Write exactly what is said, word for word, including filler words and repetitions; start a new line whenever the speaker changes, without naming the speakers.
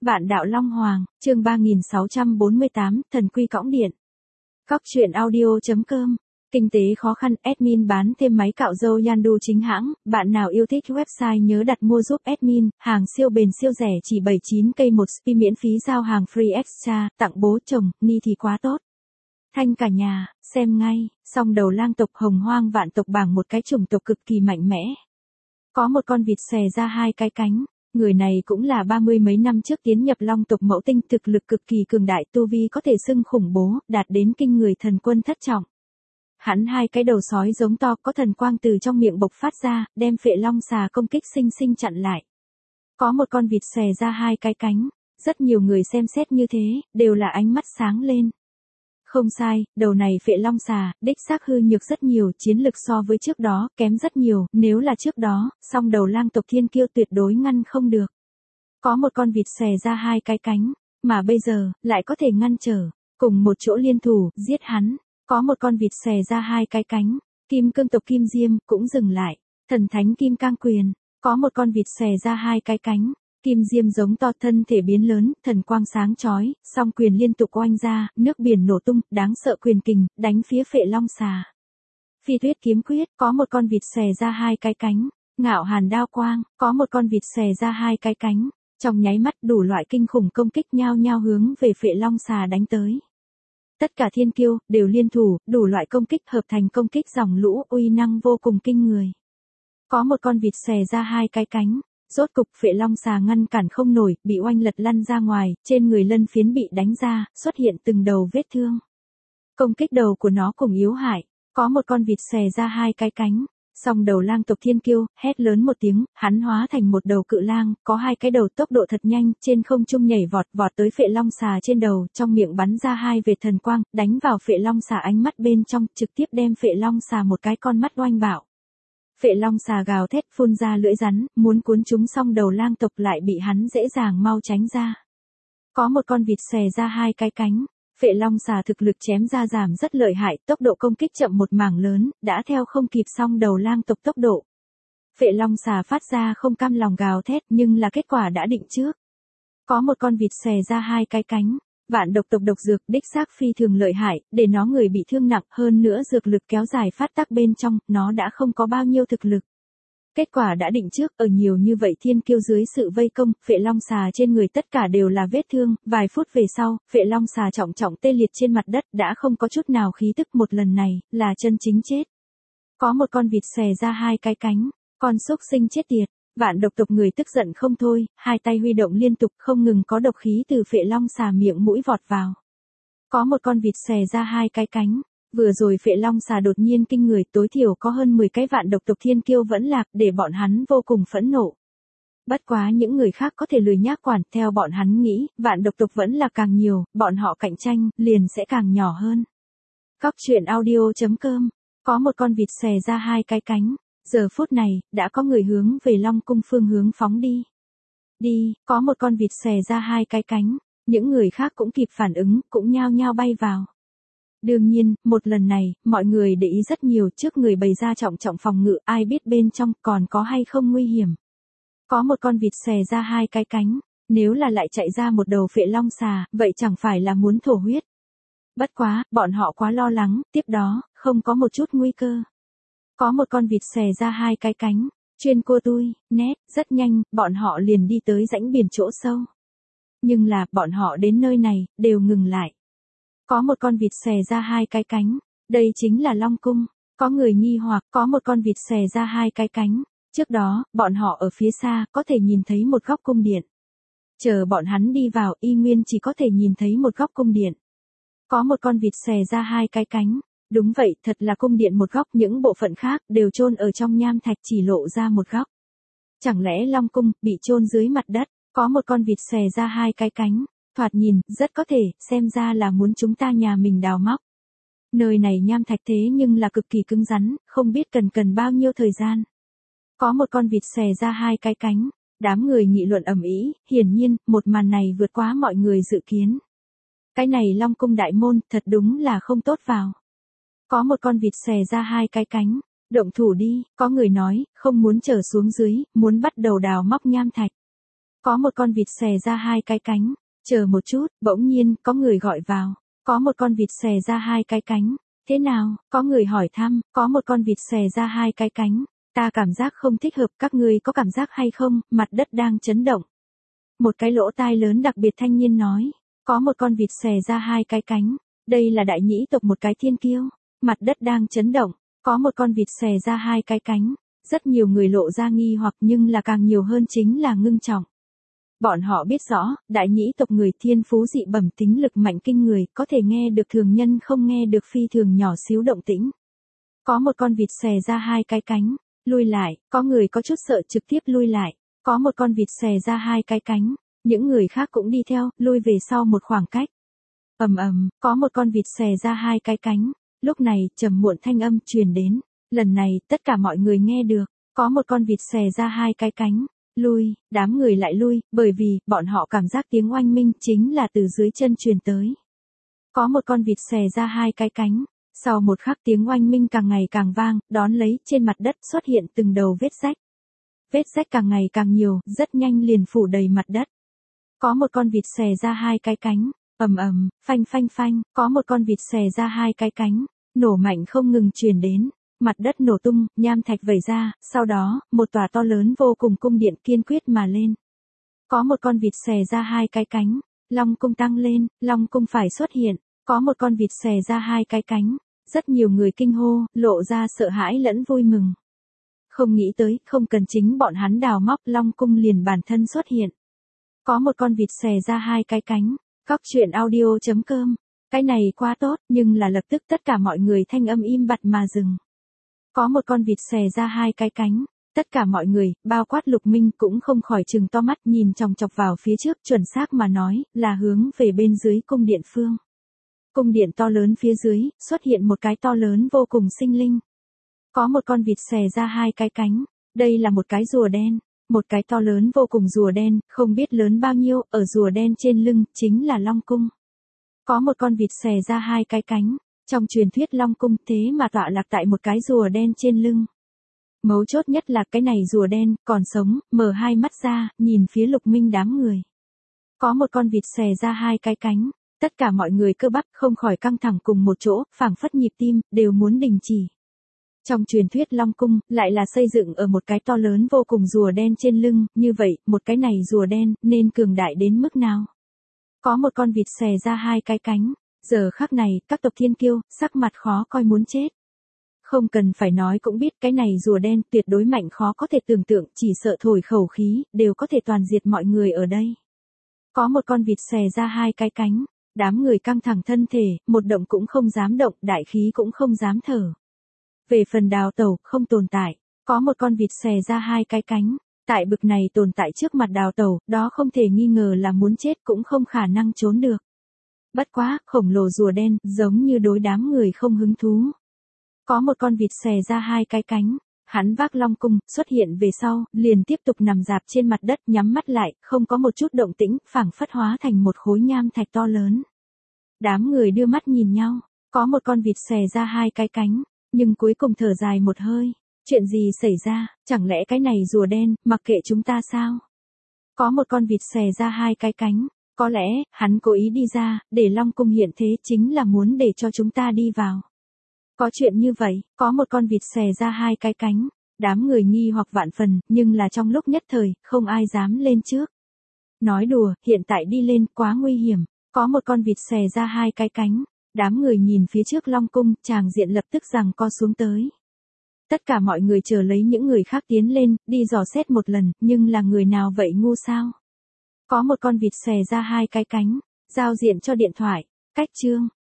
Vạn đạo Long Hoàng, chương ba nghìn sáu trăm bốn mươi tám, thần quy cõng điện. Góc truyện audio.com. Kinh tế khó khăn, admin bán thêm máy cạo râu Yandu chính hãng, bạn nào yêu thích website nhớ đặt mua giúp admin, hàng siêu bền siêu rẻ chỉ bảy mươi chín cây một spi miễn phí giao hàng free extra, tặng bố chồng, ni thì quá tốt. Thanh cả nhà, xem ngay, song đầu lang tộc Hồng Hoang vạn tộc bảng một cái chủng tộc cực kỳ mạnh mẽ. Có một con vịt xòe ra hai cái cánh. Người này cũng là ba mươi mấy năm trước tiến nhập long tộc mẫu tinh, thực lực cực kỳ cường đại, tu vi có thể xưng khủng bố, đạt đến kinh người thần quân thất trọng. Hắn hai cái đầu sói giống to có thần quang từ trong miệng bộc phát ra, đem phệ long xà công kích sinh sinh chặn lại. Có một con vịt xòe ra hai cái cánh, rất nhiều người xem xét như thế, đều là ánh mắt sáng lên. Không sai, đầu này phệ long xà, đích xác hư nhược rất nhiều, chiến lực so với trước đó, kém rất nhiều, nếu là trước đó, song đầu lang tộc thiên kiêu tuyệt đối ngăn không được. Có một con vịt xòe ra hai cái cánh, mà bây giờ, lại có thể ngăn trở, cùng một chỗ liên thủ, giết hắn. Có một con vịt xòe ra hai cái cánh, kim cương tộc Kim Diêm, cũng dừng lại, thần thánh Kim Cang Quyền. Có một con vịt xòe ra hai cái cánh. Kim Diêm giống to, thân thể biến lớn, thần quang sáng chói, song quyền liên tục oanh ra, nước biển nổ tung, đáng sợ quyền kình, đánh phía phệ long xà. Phi tuyết kiếm quyết, có một con vịt xòe ra hai cái cánh, ngạo hàn đao quang, có một con vịt xòe ra hai cái cánh, trong nháy mắt đủ loại kinh khủng công kích nhao nhao hướng về phệ long xà đánh tới. Tất cả thiên kiêu, đều liên thủ, đủ loại công kích hợp thành công kích dòng lũ, uy năng vô cùng kinh người. Có một con vịt xòe ra hai cái cánh. Rốt cục phệ long xà ngăn cản không nổi, bị oanh lật lăn ra ngoài, trên người lân phiến bị đánh ra, xuất hiện từng đầu vết thương. Công kích đầu của nó cùng yếu hại, có một con vịt xòe ra hai cái cánh, song đầu lang tộc thiên kiêu, hét lớn một tiếng, hắn hóa thành một đầu cự lang, có hai cái đầu tốc độ thật nhanh, trên không trung nhảy vọt vọt tới phệ long xà trên đầu, trong miệng bắn ra hai vệt thần quang, đánh vào phệ long xà ánh mắt bên trong, trực tiếp đem phệ long xà một cái con mắt oanh bạo. Phệ long xà gào thét phun ra lưỡi rắn, muốn cuốn chúng xong đầu lang tộc lại bị hắn dễ dàng mau tránh ra. Có một con vịt xòe ra hai cái cánh, phệ long xà thực lực chém ra giảm rất lợi hại, tốc độ công kích chậm một mảng lớn, đã theo không kịp xong đầu lang tộc tốc độ. Phệ long xà phát ra không cam lòng gào thét nhưng là kết quả đã định trước. Có một con vịt xòe ra hai cái cánh. Vạn độc tộc độc dược đích xác phi thường lợi hại, để nó người bị thương nặng, hơn nữa dược lực kéo dài phát tác bên trong, nó đã không có bao nhiêu thực lực. Kết quả đã định trước, ở nhiều như vậy thiên kiêu dưới sự vây công, phệ long xà trên người tất cả đều là vết thương, vài phút về sau, phệ long xà trọng trọng tê liệt trên mặt đất, đã không có chút nào khí tức, một lần này, là chân chính chết. Có một con vịt xòe ra hai cái cánh, con xúc sinh chết tiệt. Vạn độc tộc người tức giận không thôi, hai tay huy động liên tục không ngừng có độc khí từ phệ long xà miệng mũi vọt vào. Có một con vịt xòe ra hai cái cánh, vừa rồi phệ long xà đột nhiên kinh người, tối thiểu có hơn mười cái vạn độc tộc thiên kiêu vẫn lạc, để bọn hắn vô cùng phẫn nộ. Bất quá những người khác có thể lười nhác quản, theo bọn hắn nghĩ, vạn độc tộc vẫn là càng nhiều, bọn họ cạnh tranh, liền sẽ càng nhỏ hơn. Góc truyện audio.com. Có một con vịt xòe ra hai cái cánh. Giờ phút này, đã có người hướng về Long Cung phương hướng phóng đi. Đi, có một con vịt xòe ra hai cái cánh, những người khác cũng kịp phản ứng, cũng nhao nhao bay vào. Đương nhiên, một lần này, mọi người để ý rất nhiều, trước người bày ra trọng trọng phòng ngự, ai biết bên trong còn có hay không nguy hiểm. Có một con vịt xòe ra hai cái cánh, nếu là lại chạy ra một đầu phệ long xà, vậy chẳng phải là muốn thổ huyết. Bất quá, bọn họ quá lo lắng, tiếp đó, không có một chút nguy cơ. Có một con vịt xòe ra hai cái cánh, chuyên cua tui, nét, rất nhanh, bọn họ liền đi tới rãnh biển chỗ sâu. Nhưng là, bọn họ đến nơi này, đều ngừng lại. Có một con vịt xòe ra hai cái cánh, đây chính là Long Cung. Có người nghi hoặc, có một con vịt xòe ra hai cái cánh. Trước đó, bọn họ ở phía xa, có thể nhìn thấy một góc cung điện. Chờ bọn hắn đi vào, y nguyên chỉ có thể nhìn thấy một góc cung điện. Có một con vịt xòe ra hai cái cánh. Đúng vậy, thật là cung điện một góc, những bộ phận khác đều chôn ở trong nham thạch, chỉ lộ ra một góc. Chẳng lẽ Long Cung bị chôn dưới mặt đất? Có một con vịt xòe ra hai cái cánh, thoạt nhìn rất có thể, xem ra là muốn chúng ta nhà mình đào móc. Nơi này nham thạch thế nhưng là cực kỳ cứng rắn, không biết cần cần bao nhiêu thời gian. Có một con vịt xòe ra hai cái cánh, đám người nghị luận ầm ĩ, hiển nhiên, một màn này vượt quá mọi người dự kiến. Cái này Long Cung đại môn, thật đúng là không tốt vào. Có một con vịt xòe ra hai cái cánh, động thủ đi, có người nói, không muốn trở xuống dưới, muốn bắt đầu đào móc nham thạch. Có một con vịt xòe ra hai cái cánh. Chờ một chút, bỗng nhiên, có người gọi vào. Có một con vịt xòe ra hai cái cánh. Thế nào? Có người hỏi thăm, có một con vịt xòe ra hai cái cánh. Ta cảm giác không thích hợp, các ngươi có cảm giác hay không? Mặt đất đang chấn động. Một cái lỗ tai lớn đặc biệt thanh niên nói. Có một con vịt xòe ra hai cái cánh. Đây là đại nhĩ tộc một cái thiên kiêu. Mặt đất đang chấn động. Có một con vịt xòe ra hai cái cánh. Rất nhiều người lộ ra nghi hoặc nhưng là càng nhiều hơn chính là ngưng trọng. Bọn họ biết rõ, đại nhĩ tộc người thiên phú dị bẩm tính lực mạnh kinh người, có thể nghe được thường nhân không nghe được phi thường nhỏ xíu động tĩnh. Có một con vịt xòe ra hai cái cánh, lui lại, có người có chút sợ trực tiếp lui lại. Có một con vịt xòe ra hai cái cánh, những người khác cũng đi theo, lui về sau một khoảng cách. Ầm ầm, có một con vịt xòe ra hai cái cánh. Lúc này, trầm muộn thanh âm truyền đến. Lần này, tất cả mọi người nghe được. Có một con vịt xòe ra hai cái cánh. Lui, đám người lại lui, bởi vì, bọn họ cảm giác tiếng oanh minh chính là từ dưới chân truyền tới. Có một con vịt xòe ra hai cái cánh. Sau một khắc tiếng oanh minh càng ngày càng vang, đón lấy, trên mặt đất xuất hiện từng đầu vết rách. Vết rách càng ngày càng nhiều, rất nhanh liền phủ đầy mặt đất. Có một con vịt xòe ra hai cái cánh. Ầm ầm, phanh phanh phanh, có một con vịt xòe ra hai cái cánh. Nổ mạnh không ngừng truyền đến. Mặt đất nổ tung, nham thạch vẩy ra, sau đó, một tòa to lớn vô cùng cung điện kiên quyết mà lên. Có một con vịt xòe ra hai cái cánh, long cung tăng lên, long cung phải xuất hiện, có một con vịt xòe ra hai cái cánh, rất nhiều người kinh hô, lộ ra sợ hãi lẫn vui mừng. Không nghĩ tới, không cần chính bọn hắn đào móc, long cung liền bản thân xuất hiện. Có một con vịt xòe ra hai cái cánh, Cóc truyện audio chấm com. Cái này quá tốt, nhưng là lập tức tất cả mọi người thanh âm im bặt mà dừng. Có một con vịt xòe ra hai cái cánh, tất cả mọi người, bao quát Lục Minh cũng không khỏi trừng to mắt nhìn chòng chọc vào phía trước, chuẩn xác mà nói, là hướng về bên dưới cung điện phương. Cung điện to lớn phía dưới, xuất hiện một cái to lớn vô cùng sinh linh. Có một con vịt xòe ra hai cái cánh, đây là một cái rùa đen, một cái to lớn vô cùng rùa đen, không biết lớn bao nhiêu, ở rùa đen trên lưng, chính là Long Cung. Có một con vịt xòe ra hai cái cánh. Trong truyền thuyết Long Cung thế mà tọa lạc tại một cái rùa đen trên lưng. Mấu chốt nhất là cái này rùa đen, còn sống, mở hai mắt ra, nhìn phía Lục Minh đám người. Có một con vịt xòe ra hai cái cánh, tất cả mọi người cơ bắp không khỏi căng thẳng cùng một chỗ, phảng phất nhịp tim, đều muốn đình chỉ. Trong truyền thuyết Long Cung, lại là xây dựng ở một cái to lớn vô cùng rùa đen trên lưng, như vậy, một cái này rùa đen, nên cường đại đến mức nào? Có một con vịt xòe ra hai cái cánh. Giờ khắc này, các tộc thiên kiêu, sắc mặt khó coi muốn chết. Không cần phải nói cũng biết cái này rùa đen tuyệt đối mạnh khó có thể tưởng tượng, chỉ sợ thổi khẩu khí, đều có thể toàn diệt mọi người ở đây. Có một con vịt xòe ra hai cái cánh, đám người căng thẳng thân thể, một động cũng không dám động, đại khí cũng không dám thở. Về phần đào tẩu, không tồn tại, có một con vịt xòe ra hai cái cánh, tại bực này tồn tại trước mặt đào tẩu, đó không thể nghi ngờ là muốn chết cũng không khả năng trốn được. Bất quá, khổng lồ rùa đen, giống như đối đám người không hứng thú. Có một con vịt xòe ra hai cái cánh, hắn vác Long Cung, xuất hiện về sau, liền tiếp tục nằm dạp trên mặt đất, nhắm mắt lại, không có một chút động tĩnh, phảng phất hóa thành một khối nham thạch to lớn. Đám người đưa mắt nhìn nhau, có một con vịt xòe ra hai cái cánh, nhưng cuối cùng thở dài một hơi. Chuyện gì xảy ra, chẳng lẽ cái này rùa đen, mặc kệ chúng ta sao? Có một con vịt xòe ra hai cái cánh. Có lẽ, hắn cố ý đi ra, để Long Cung hiện thế chính là muốn để cho chúng ta đi vào. Có chuyện như vậy, có một con vịt xòe ra hai cái cánh, đám người nghi hoặc vạn phần, nhưng là trong lúc nhất thời, không ai dám lên trước. Nói đùa, hiện tại đi lên, quá nguy hiểm, có một con vịt xòe ra hai cái cánh, đám người nhìn phía trước Long Cung, tràng diện lập tức giằng co xuống tới. Tất cả mọi người chờ lấy những người khác tiến lên, đi dò xét một lần, nhưng là người nào vậy ngu sao? Có một con vịt xòe ra hai cái cánh, giao diện cho điện thoại, cách chương.